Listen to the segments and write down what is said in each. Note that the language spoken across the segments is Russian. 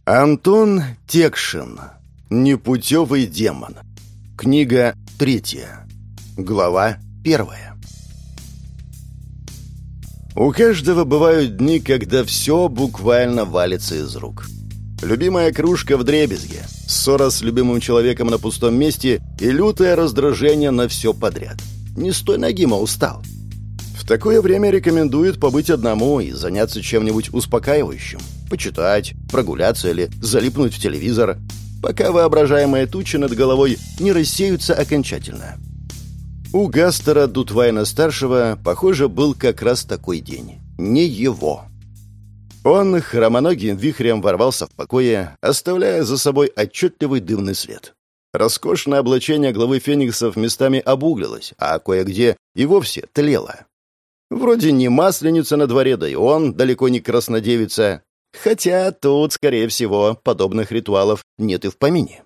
Антон Текшин. Непутевый демон. Книга 3. Глава 1. У каждого бывают дни, когда все буквально валится из рук. Любимая кружка вдребезги, ссора с любимым человеком на пустом месте и лютое раздражение на все подряд. Не с той ноги, мол, устал. В такое время рекомендуют побыть одному и заняться чем-нибудь успокаивающим. Почитать, прогуляться или залипнуть в телевизор, пока воображаемые тучи над головой не рассеются окончательно. У Гастера Дутвайна-старшего, похоже, был как раз такой день. Не его. Он хромоногим вихрем ворвался в покое, оставляя за собой отчетливый дымный след. Роскошное облачение главы фениксов местами обуглилось, а кое-где и вовсе тлело. Вроде не масленица на дворе, да и он далеко не краснодевица. Хотя тут, скорее всего, подобных ритуалов нет и в помине.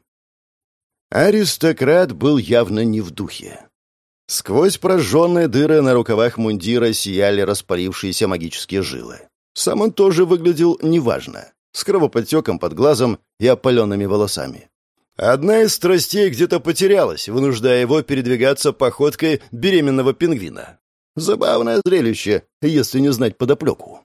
Аристократ был явно не в духе. Сквозь прожженные дыры на рукавах мундира сияли распалившиеся магические жилы. Сам он тоже выглядел неважно, с кровоподтеком под глазом и опаленными волосами. Одна из страстей где-то потерялась, вынуждая его передвигаться походкой беременного пингвина. Забавное зрелище, если не знать подоплеку.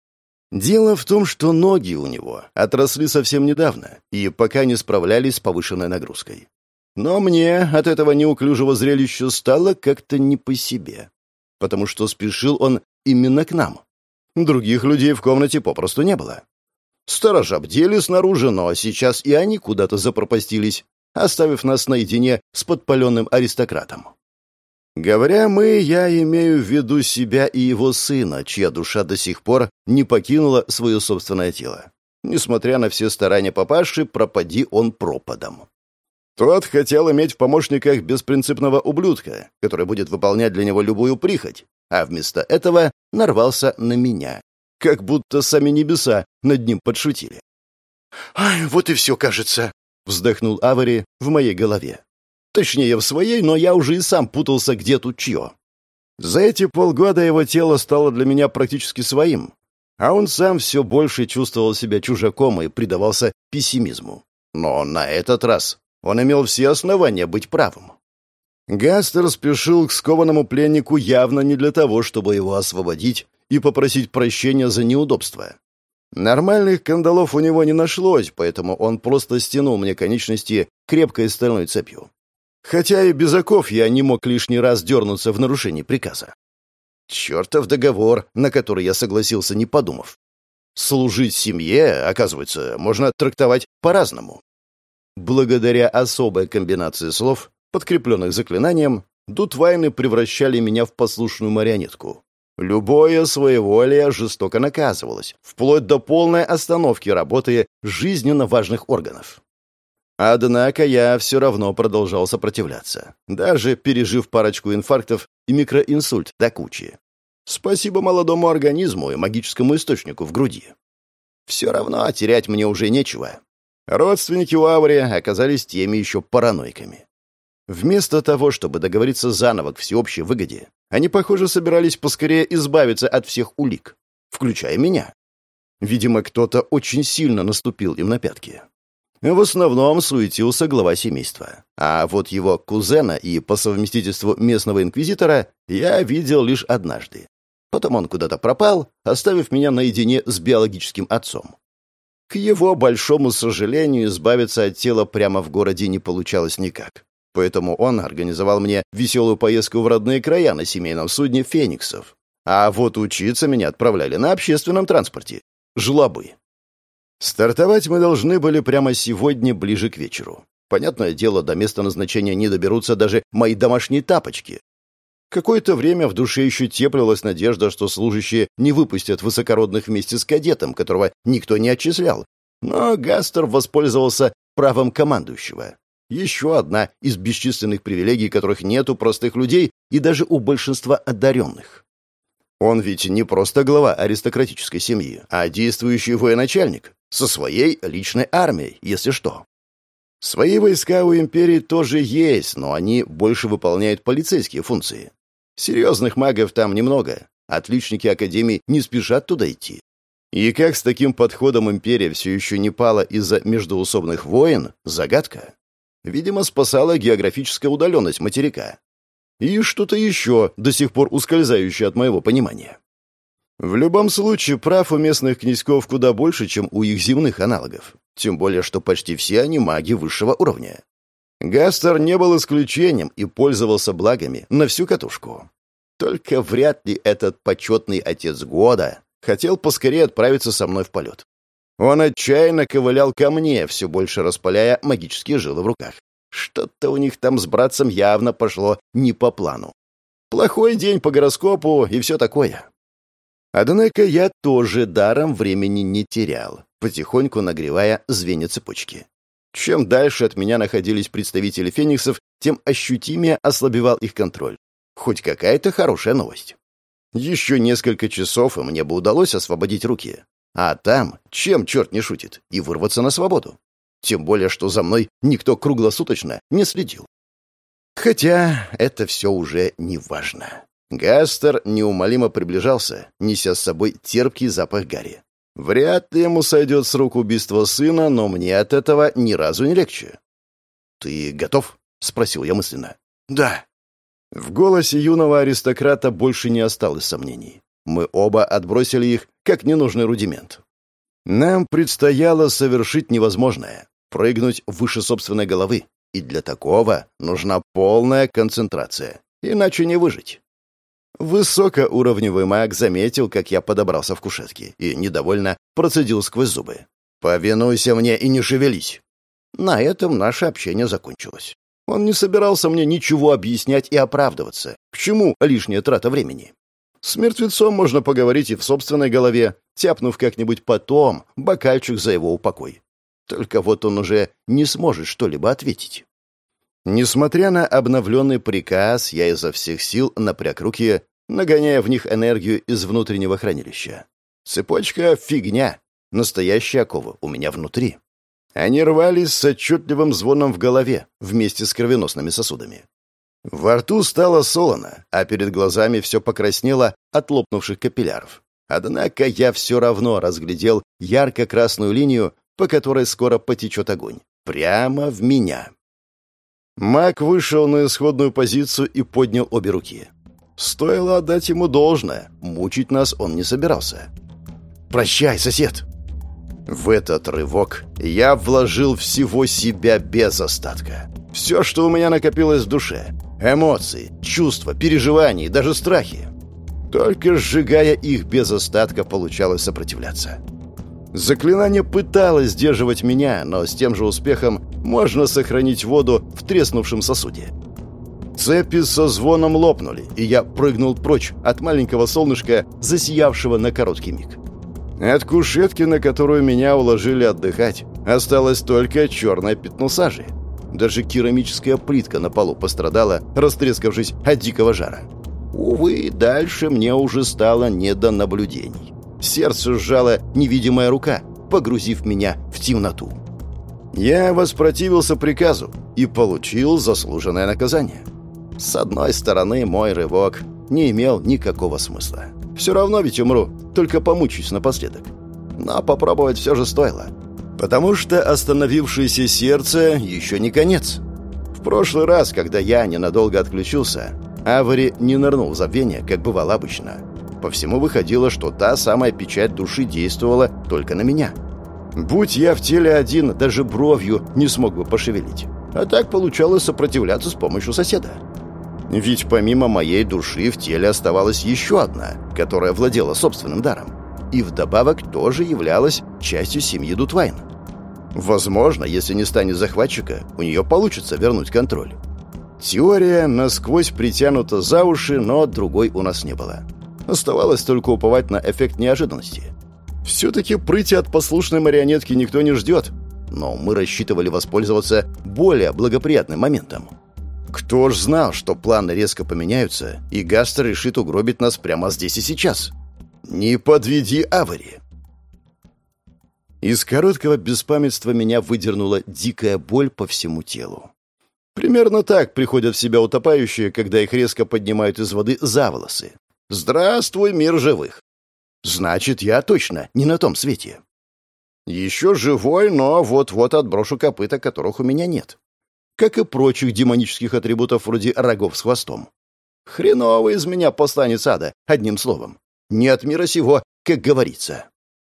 Дело в том, что ноги у него отросли совсем недавно и пока не справлялись с повышенной нагрузкой. Но мне от этого неуклюжего зрелища стало как-то не по себе, потому что спешил он именно к нам. Других людей в комнате попросту не было. Сторожа бдели снаружи, но сейчас и они куда-то запропастились, оставив нас наедине с подпаленным аристократом. Говоря «мы», я имею в виду себя и его сына, чья душа до сих пор не покинула свое собственное тело. Несмотря на все старания папаши, пропади он пропадом. Тот хотел иметь в помощниках беспринципного ублюдка, который будет выполнять для него любую прихоть, а вместо этого нарвался на меня. Как будто сами небеса над ним подшутили. «Ай, вот и все, кажется», — вздохнул Авари в моей голове. Точнее, в своей, но я уже и сам путался, где тут чье. За эти полгода его тело стало для меня практически своим, а он сам все больше чувствовал себя чужаком и предавался пессимизму. Но на этот раз он имел все основания быть правым. Гастер спешил к скованному пленнику явно не для того, чтобы его освободить и попросить прощения за неудобства. Нормальных кандалов у него не нашлось, поэтому он просто стянул мне конечности крепкой стальной цепью. Хотя и без оков я не мог лишний раз дернуться в нарушении приказа. Чертов договор, на который я согласился, не подумав. Служить семье, оказывается, можно трактовать по-разному. Благодаря особой комбинации слов, подкрепленных заклинанием, Дутвайны превращали меня в послушную марионетку. Любое своеволие жестоко наказывалось, вплоть до полной остановки работы жизненно важных органов. Однако я все равно продолжал сопротивляться, даже пережив парочку инфарктов и микроинсульт до кучи. Спасибо молодому организму и магическому источнику в груди. Все равно терять мне уже нечего. Родственники у Авари оказались теми еще параноиками. Вместо того, чтобы договориться заново к всеобщей выгоде, они, похоже, собирались поскорее избавиться от всех улик, включая меня. Видимо, кто-то очень сильно наступил им на пятки. В основном суетился глава семейства. А вот его кузена и по совместительству местного инквизитора я видел лишь однажды. Потом он куда-то пропал, оставив меня наедине с биологическим отцом. К его большому сожалению, избавиться от тела прямо в городе не получалось никак. Поэтому он организовал мне веселую поездку в родные края на семейном судне «Фениксов». А вот учиться меня отправляли на общественном транспорте. Жлобы. Стартовать мы должны были прямо сегодня, ближе к вечеру. Понятное дело, до места назначения не доберутся даже мои домашние тапочки. Какое-то время в душе еще теплилась надежда, что служащие не выпустят высокородных вместе с кадетом, которого никто не отчислял. Но Гастер воспользовался правом командующего. Еще одна из бесчисленных привилегий, которых нет у простых людей и даже у большинства одаренных. Он ведь не просто глава аристократической семьи, а действующий военачальник со своей личной армией, если что. Свои войска у империи тоже есть, но они больше выполняют полицейские функции. Серьезных магов там немного. Отличники академии не спешат туда идти. И как с таким подходом империя все еще не пала из-за междоусобных войн – загадка. Видимо, спасала географическая удаленность материка. И что-то еще, до сих пор ускользающее от моего понимания. В любом случае, прав у местных князьков куда больше, чем у их земных аналогов. Тем более, что почти все они маги высшего уровня. Гастер не был исключением и пользовался благами на всю катушку. Только вряд ли этот почетный отец года хотел поскорее отправиться со мной в полет. Он отчаянно ковылял ко мне, все больше распаляя магические жилы в руках. Что-то у них там с братцем явно пошло не по плану. Плохой день по гороскопу и все такое. Однако я тоже даром времени не терял, потихоньку нагревая звенья цепочки. Чем дальше от меня находились представители фениксов, тем ощутимее ослабевал их контроль. Хоть какая-то хорошая новость. Еще несколько часов, и мне бы удалось освободить руки. А там, чем черт не шутит, и вырваться на свободу. Тем более, что за мной никто круглосуточно не следил. Хотя это все уже не важно. Гастер неумолимо приближался, неся с собой терпкий запах гари. Вряд ли ему сойдет с рук убийство сына, но мне от этого ни разу не легче. «Ты готов?» — спросил я мысленно. «Да». В голосе юного аристократа больше не осталось сомнений. Мы оба отбросили их, как ненужный рудимент. Нам предстояло совершить невозможное — прыгнуть выше собственной головы, и для такого нужна полная концентрация, иначе не выжить. Высокоуровневый маг заметил, как я подобрался в кушетке, и недовольно процедил сквозь зубы. «Повинуйся мне и не шевелись!» На этом наше общение закончилось. Он не собирался мне ничего объяснять и оправдываться. К чему лишняя трата времени? С мертвецом можно поговорить и в собственной голове, тяпнув как-нибудь потом бокальчик за его упокой. Только вот он уже не сможет что-либо ответить. Несмотря на обновленный приказ, я изо всех сил напряг руки, нагоняя в них энергию из внутреннего хранилища. Цепочка — фигня. Настоящие оковы у меня внутри. Они рвались с отчетливым звоном в голове вместе с кровеносными сосудами. Во рту стало солоно, а перед глазами все покраснело от лопнувших капилляров. Однако я все равно разглядел ярко-красную линию, по которой скоро потечет огонь. Прямо в меня. Маг вышел на исходную позицию и поднял обе руки. Стоило отдать ему должное. Мучить нас он не собирался. «Прощай, сосед!» В этот рывок я вложил всего себя без остатка. Все, что у меня накопилось в душе. Эмоции, чувства, переживания и даже страхи. Только сжигая их без остатка, получалось сопротивляться. Заклинание пыталось сдерживать меня, но с тем же успехом можно сохранить воду в треснувшем сосуде. Цепи со звоном лопнули, и я прыгнул прочь от маленького солнышка, засиявшего на короткий миг. От кушетки, на которую меня уложили отдыхать, осталось только черное пятно сажи. Даже керамическая плитка на полу пострадала, растрескавшись от дикого жара. Увы, дальше мне уже стало не до наблюдений. Сердце сжала невидимая рука, погрузив меня в темноту. Я воспротивился приказу и получил заслуженное наказание. С одной стороны, мой рывок не имел никакого смысла. Все равно ведь умру, только помучаюсь напоследок. Но попробовать все же стоило. Потому что остановившееся сердце еще не конец. В прошлый раз, когда я ненадолго отключился, Авари не нырнул в забвение, как бывало обычно. По всему выходило, что та самая печать души действовала только на меня. Будь я в теле один, даже бровью не смог бы пошевелить. А так получалось сопротивляться с помощью соседа. Ведь помимо моей души в теле оставалась еще одна, которая владела собственным даром. И вдобавок тоже являлась частью семьи Дутвайн. Возможно, если не станет захватчика, у нее получится вернуть контроль. Теория насквозь притянута за уши, но другой у нас не было. Оставалось только уповать на эффект неожиданности. Все-таки прыти от послушной марионетки никто не ждет, но мы рассчитывали воспользоваться более благоприятным моментом. Кто ж знал, что планы резко поменяются, и Гастер решит угробить нас прямо здесь и сейчас? Не подведи, Авари! Из короткого беспамятства меня выдернула дикая боль по всему телу. Примерно так приходят в себя утопающие, когда их резко поднимают из воды за волосы. «Здравствуй, мир живых!» Значит, я точно не на том свете. Еще живой, но вот-вот отброшу копыта, которых у меня нет. Как и прочих демонических атрибутов вроде рогов с хвостом. Хреновый из меня посланец ада, одним словом. Не от мира сего, как говорится.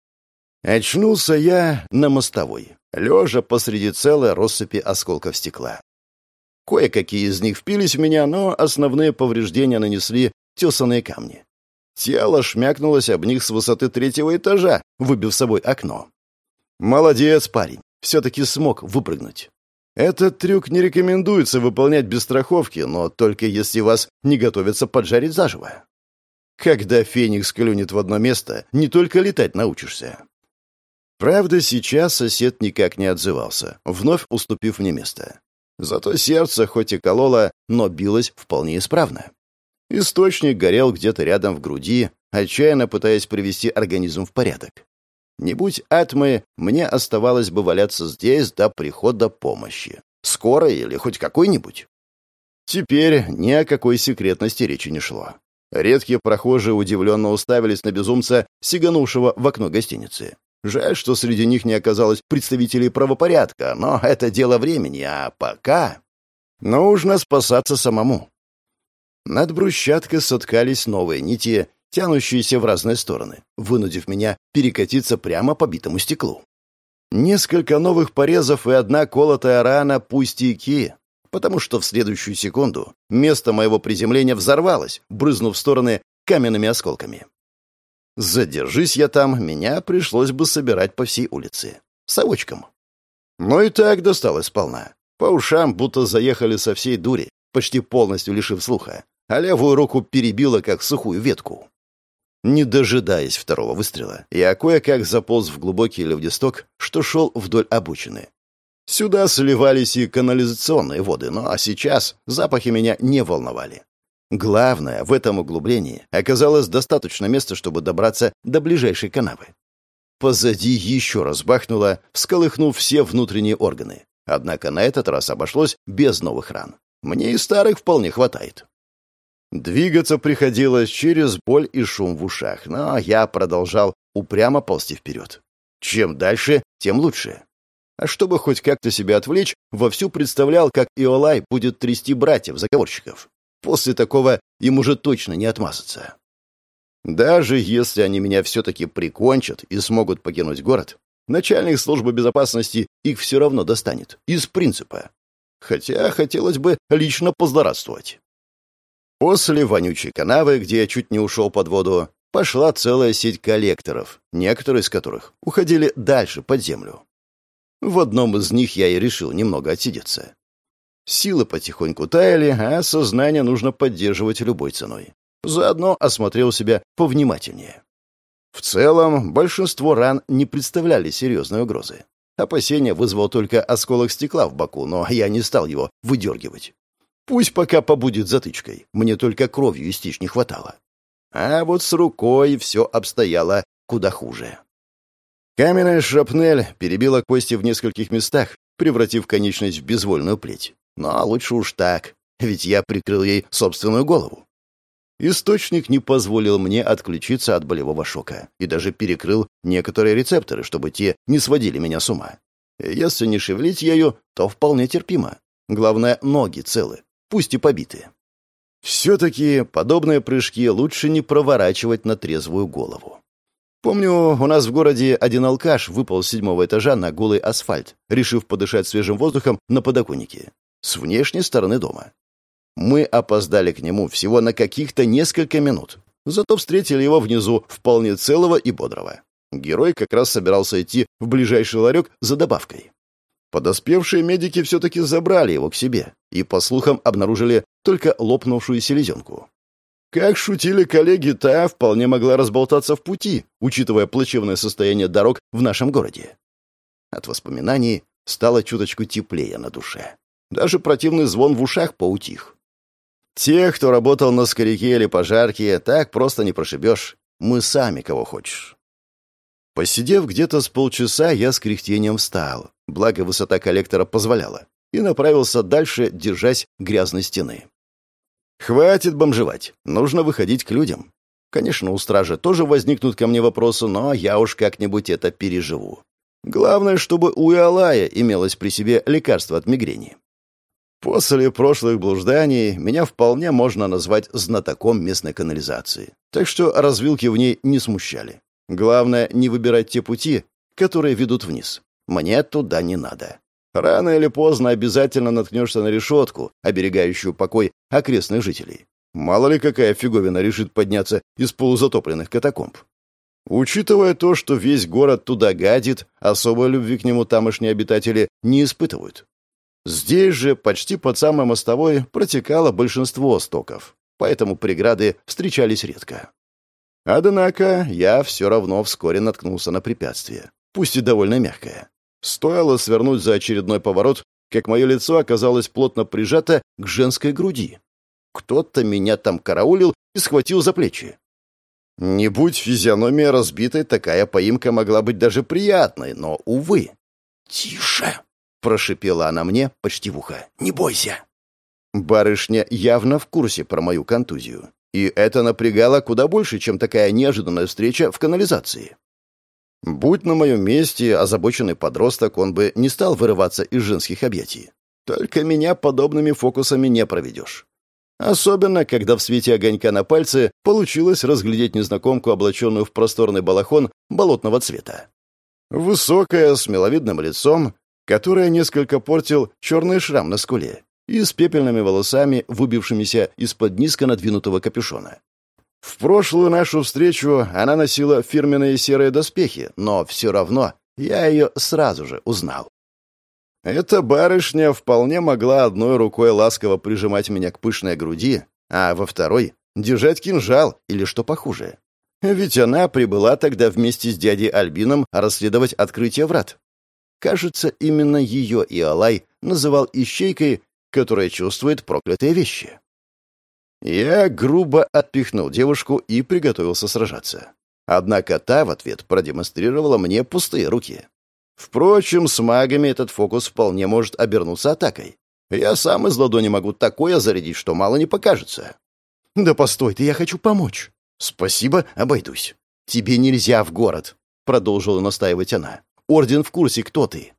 Очнулся я на мостовой, лежа посреди целой россыпи осколков стекла. Кое-какие из них впились в меня, но основные повреждения нанесли тесаные камни. Тело шмякнулось об них с высоты 3-го этажа, выбив с собой окно. Молодец, парень, все-таки смог выпрыгнуть. Этот трюк не рекомендуется выполнять без страховки, но только если вас не готовятся поджарить заживо. Когда феникс клюнет в одно место, не только летать научишься. Правда, сейчас сосед никак не отзывался, вновь уступив мне место. Зато сердце хоть и кололо, но билось вполне исправно. Источник горел где-то рядом в груди, отчаянно пытаясь привести организм в порядок. Не будь атмы, мне оставалось бы валяться здесь до прихода помощи. Скорой или хоть какой-нибудь. Теперь ни о какой секретности речи не шло. Редкие прохожие удивленно уставились на безумца, сиганувшего в окно гостиницы. Жаль, что среди них не оказалось представителей правопорядка, но это дело времени, а пока... Нужно спасаться самому. Над брусчаткой соткались новые нити, тянущиеся в разные стороны, вынудив меня перекатиться прямо по битому стеклу. Несколько новых порезов и одна колотая рана пустяки, потому что в следующую секунду место моего приземления взорвалось, брызнув в стороны каменными осколками. Задержись я там, меня пришлось бы собирать по всей улице. Совочком. Но и так досталось сполна. По ушам будто заехали со всей дури, почти полностью лишив слуха, а левую руку перебило, как сухую ветку. Не дожидаясь второго выстрела, я кое-как заполз в глубокий левдисток, что шел вдоль обочины. Сюда сливались и канализационные воды, но сейчас запахи меня не волновали. Главное, в этом углублении оказалось достаточно места, чтобы добраться до ближайшей канавы. Позади еще раз бахнуло, всколыхнув все внутренние органы. Однако на этот раз обошлось без новых ран. Мне и старых вполне хватает. Двигаться приходилось через боль и шум в ушах, но я продолжал упрямо ползти вперед. Чем дальше, тем лучше. А чтобы хоть как-то себя отвлечь, вовсю представлял, как Иолай будет трясти братьев-заговорщиков. После такого им уже точно не отмазаться. Даже если они меня все-таки прикончат и смогут покинуть город, начальник службы безопасности их все равно достанет. Из принципа. Хотя хотелось бы лично позлорадствовать. После вонючей канавы, где я чуть не ушел под воду, пошла целая сеть коллекторов, некоторые из которых уходили дальше, под землю. В одном из них я и решил немного отсидеться. Силы потихоньку таяли, а сознание нужно поддерживать любой ценой. Заодно осмотрел себя повнимательнее. В целом, большинство ран не представляли серьезной угрозы. Опасение вызвал только осколок стекла в боку, но я не стал его выдергивать. Пусть пока побудет затычкой, мне только кровью истечь не хватало. А вот с рукой все обстояло куда хуже. Каменная шрапнель перебила кости в нескольких местах, превратив конечность в безвольную плеть. Но лучше уж так, ведь я прикрыл ей собственную голову. Источник не позволил мне отключиться от болевого шока и даже перекрыл некоторые рецепторы, чтобы те не сводили меня с ума. Если не шевелить ею, то вполне терпимо. Главное, ноги целы, пусть и побитые. Все-таки подобные прыжки лучше не проворачивать на трезвую голову. Помню, у нас в городе один алкаш выпал с 7-го этажа на голый асфальт, решив подышать свежим воздухом на подоконнике, с внешней стороны дома. Мы опоздали к нему всего на каких-то несколько минут, зато встретили его внизу вполне целого и бодрого. Герой как раз собирался идти в ближайший ларек за добавкой. Подоспевшие медики все-таки забрали его к себе и, по слухам, обнаружили только лопнувшую селезенку. Как шутили коллеги, та вполне могла разболтаться в пути, учитывая плачевное состояние дорог в нашем городе. От воспоминаний стало чуточку теплее на душе. Даже противный звон в ушах поутих. Тех, кто работал на скоряке или пожарке, так просто не прошибешь. Мы сами кого хочешь. Посидев где-то с полчаса, я с кряхтением встал, благо высота коллектора позволяла, и направился дальше, держась грязной стены. Хватит бомжевать, нужно выходить к людям. Конечно, у стражи тоже возникнут ко мне вопросы, но я уж как-нибудь это переживу. Главное, чтобы у Иолая имелось при себе лекарство от мигрени. После прошлых блужданий меня вполне можно назвать знатоком местной канализации, так что развилки в ней не смущали. Главное, не выбирать те пути, которые ведут вниз. Мне туда не надо. Рано или поздно обязательно наткнешься на решетку, оберегающую покой окрестных жителей. Мало ли какая фиговина решит подняться из полузатопленных катакомб. Учитывая то, что весь город туда гадит, особой любви к нему тамошние обитатели не испытывают. Здесь же, почти под самой мостовой, протекало большинство стоков, поэтому преграды встречались редко. Однако я все равно вскоре наткнулся на препятствие, пусть и довольно мягкое. Стоило свернуть за очередной поворот, как мое лицо оказалось плотно прижато к женской груди. Кто-то меня там караулил и схватил за плечи. Не будь физиономия разбитой, такая поимка могла быть даже приятной, но, увы. «Тише!» — прошипела она мне почти в ухо. «Не бойся!» Барышня явно в курсе про мою контузию. И это напрягало куда больше, чем такая неожиданная встреча в канализации. Будь на моем месте озабоченный подросток, он бы не стал вырываться из женских объятий. Только меня подобными фокусами не проведешь. Особенно, когда в свете огонька на пальце получилось разглядеть незнакомку, облаченную в просторный балахон болотного цвета. Высокая, с миловидным лицом, которое несколько портил черный шрам на скуле, и с пепельными волосами, выбившимися из-под низко надвинутого капюшона. В прошлую нашу встречу она носила фирменные серые доспехи, но все равно я ее сразу же узнал. Эта барышня вполне могла одной рукой ласково прижимать меня к пышной груди, а во второй — держать кинжал или что похуже. Ведь она прибыла тогда вместе с дядей Альбином расследовать открытие врат. Кажется, именно ее Иолай называл ищейкой, которая чувствует проклятые вещи. Я грубо отпихнул девушку и приготовился сражаться. Однако та в ответ продемонстрировала мне пустые руки. Впрочем, с магами этот фокус вполне может обернуться атакой. Я сам из ладони могу такое зарядить, что мало не покажется. «Да постой ты, я хочу помочь». «Спасибо, обойдусь». «Тебе нельзя в город», — продолжила настаивать она. «Орден в курсе, кто ты».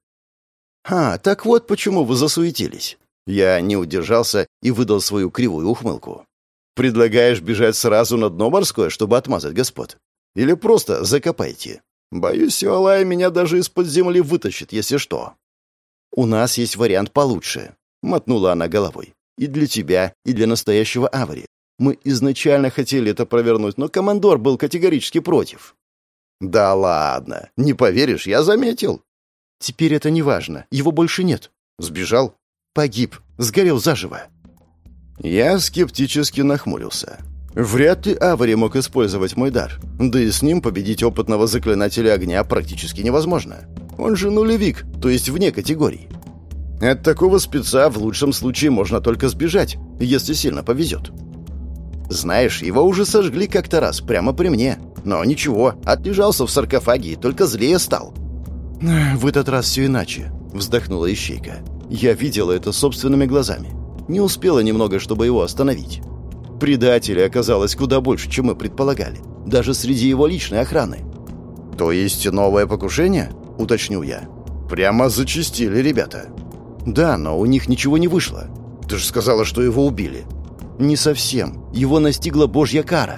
Так вот почему вы засуетились». Я не удержался и выдал свою кривую ухмылку. «Предлагаешь бежать сразу на дно морское, чтобы отмазать господ? Или просто закопайте? Боюсь, Иолай меня даже из-под земли вытащит, если что». «У нас есть вариант получше», — мотнула она головой. «И для тебя, и для настоящего Авари. Мы изначально хотели это провернуть, но командор был категорически против». «Да ладно, не поверишь, я заметил». «Теперь это не важно, его больше нет». «Сбежал?» «Погиб, сгорел заживо». Я скептически нахмурился. Вряд ли Авари мог использовать мой дар. Да и с ним победить опытного заклинателя огня практически невозможно. Он же нулевик, то есть вне категорий. От такого спеца в лучшем случае можно только сбежать, если сильно повезет. Знаешь, его уже сожгли как-то раз, прямо при мне. Но ничего, отлежался в саркофаге и только злее стал. «В этот раз все иначе», — вздохнула ищейка. «Я видела это собственными глазами. Не успела немного, чтобы его остановить. Предателей оказалось куда больше, чем мы предполагали. Даже среди его личной охраны». «То есть новое покушение?» — уточнил я. «Прямо зачастили ребята». «Да, но у них ничего не вышло». «Ты же сказала, что его убили». «Не совсем. Его настигла божья кара».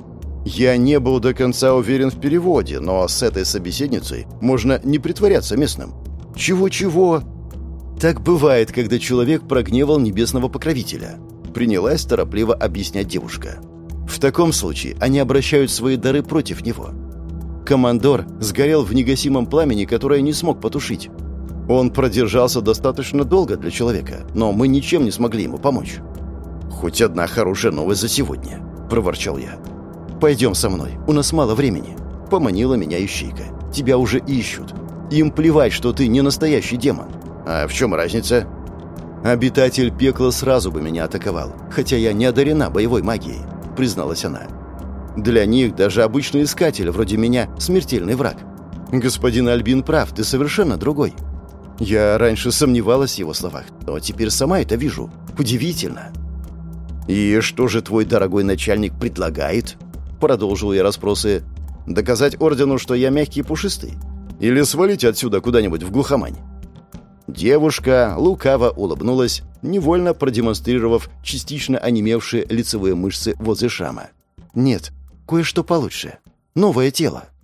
Я не был до конца уверен в переводе, но с этой собеседницей можно не притворяться местным. «Чего-чего?» «Так бывает, когда человек прогневал небесного покровителя», — принялась торопливо объяснять девушка. «В таком случае они обращают свои дары против него. Командор сгорел в негасимом пламени, которое не смог потушить. Он продержался достаточно долго для человека, но мы ничем не смогли ему помочь». «Хоть одна хорошая новость за сегодня», — проворчал я. «Пойдем со мной, у нас мало времени», — поманила меня ищейка. «Тебя уже ищут. Им плевать, что ты не настоящий демон». «А в чем разница?» «Обитатель пекла сразу бы меня атаковал, хотя я не одарена боевой магией», — призналась она. «Для них даже обычный искатель, вроде меня, смертельный враг. Господин Альбин прав, ты совершенно другой». Я раньше сомневалась в его словах, но теперь сама это вижу. Удивительно. «И что же твой дорогой начальник предлагает?» Продолжил я расспросы. «Доказать ордену, что я мягкий и пушистый? Или свалить отсюда куда-нибудь в глухомань?» Девушка лукаво улыбнулась, невольно продемонстрировав частично онемевшие лицевые мышцы возле шрама. «Нет, кое-что получше. Новое тело».